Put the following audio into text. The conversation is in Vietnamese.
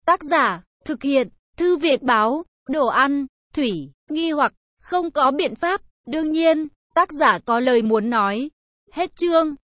Tác giả, thực hiện, Thư viện báo, đồ ăn, thủy, nghi hoặc, không có biện pháp, đương nhiên, tác giả có lời muốn nói. Hết chương.